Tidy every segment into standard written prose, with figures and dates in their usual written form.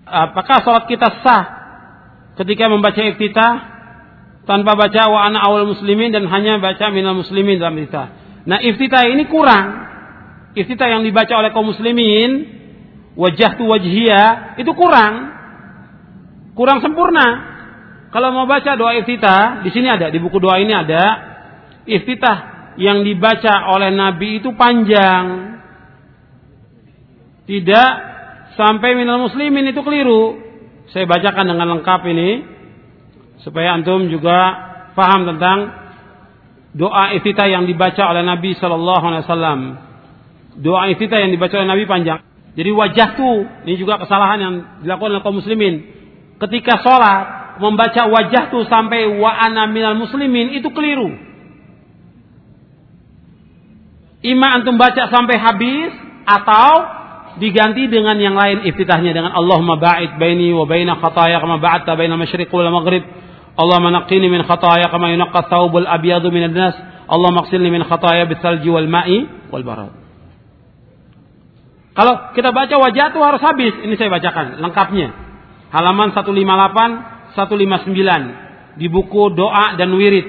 Apakah salat kita sah ketika membaca iftitah tanpa baca wa ana awwal muslimin dan hanya baca minal muslimin dalam iftitah? Nah, iftitah ini kurang. Iftitah yang dibaca oleh kaum muslimin, wajjahtu wajhiya, itu kurang sempurna. Kalau mau baca doa iftitah, di sini ada, di buku doa ini ada, iftitah yang dibaca oleh Nabi itu panjang. Tidak sampai minal muslimin, itu keliru. Saya bacakan dengan lengkap ini supaya antum juga paham tentang doa iftitah yang dibaca oleh Nabi sallallahu alaihi wasallam. Doa iftitah yang dibaca oleh Nabi panjang. Jadi wajjahtu, ini juga kesalahan yang dilakukan oleh kaum muslimin. Ketika sholat membaca wajjahtu sampai wa ana minal muslimin, itu keliru. Ima antum baca sampai habis atau diganti dengan yang lain iftitahnya dengan Allahumma ba'id baini wa baina khataaya kama ba'adta baina masyriq wal maghrib. Allahumma naqqini min khataaya kama yunqqa thawbul abyadu minan nas. Allahumma ighsilni min khataaya bitsalji wal ma'i wal barad. Kalau kita baca wajah itu harus habis. Ini saya bacakan lengkapnya. Halaman 158, 159 di buku doa dan wirid.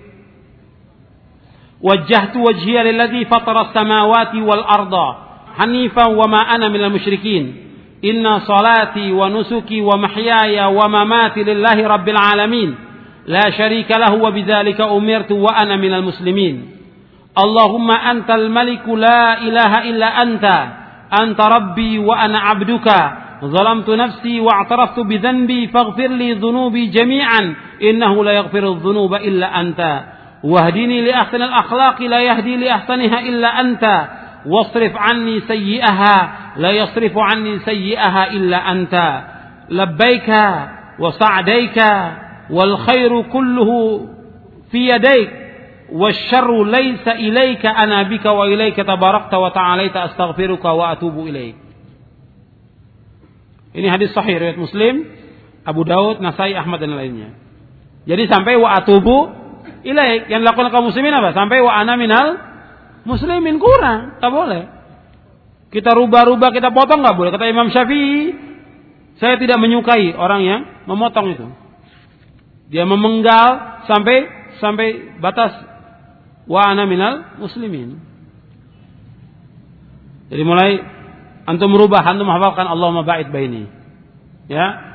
Wajjahtu wajhiya lilladzi fatara as-samawati wal arda hanifan wa ma ana minal musyrikin. Inna salati wa nusuki wa mahyaya wa mamati lillahi rabbil alamin. La syarika lahu wa bidzalika umirtu wa ana minal muslimin. Allahumma antal maliku la ilaha illa anta. Anta rabbi wa ana abduka. Zalamtu nafsi wa a'taraftu bi dhanbi faghfir li dhunubi jami'an. Innahu la yaghfiru dhunuba illa anta. Wahdini li ahsanil akhlaqi la yahdi li ahsaniha illa anta. Wasrif anni sayyi'aha la yasrifu anni sayyi'aha illa anta. Labbaika wa sa'daika wal khairu kulluhu fi yadayk. Wasyarru laysa ilaika ana bika wa ilaika tabarakta wa ta'alaita astaghfiruka wa atubu ilaik. Ini hadis sahih riwayat Muslim, Abu Daud, Nasai, Ahmad dan lainnya. Jadi sampai wa atubu ilaik, yang dilakukan kaum muslimin apa? Sampai wa ana minal muslimin, kurang, tak boleh. Kita rubah-rubah, kita potong enggak boleh. Kata Imam Syafi'i, saya tidak menyukai orang yang memotong itu. Dia memenggal sampai batas wa ana minal muslimin. Jadi mulai antum merubah, antum hafalkan Allahumma ba'id baini. Ya.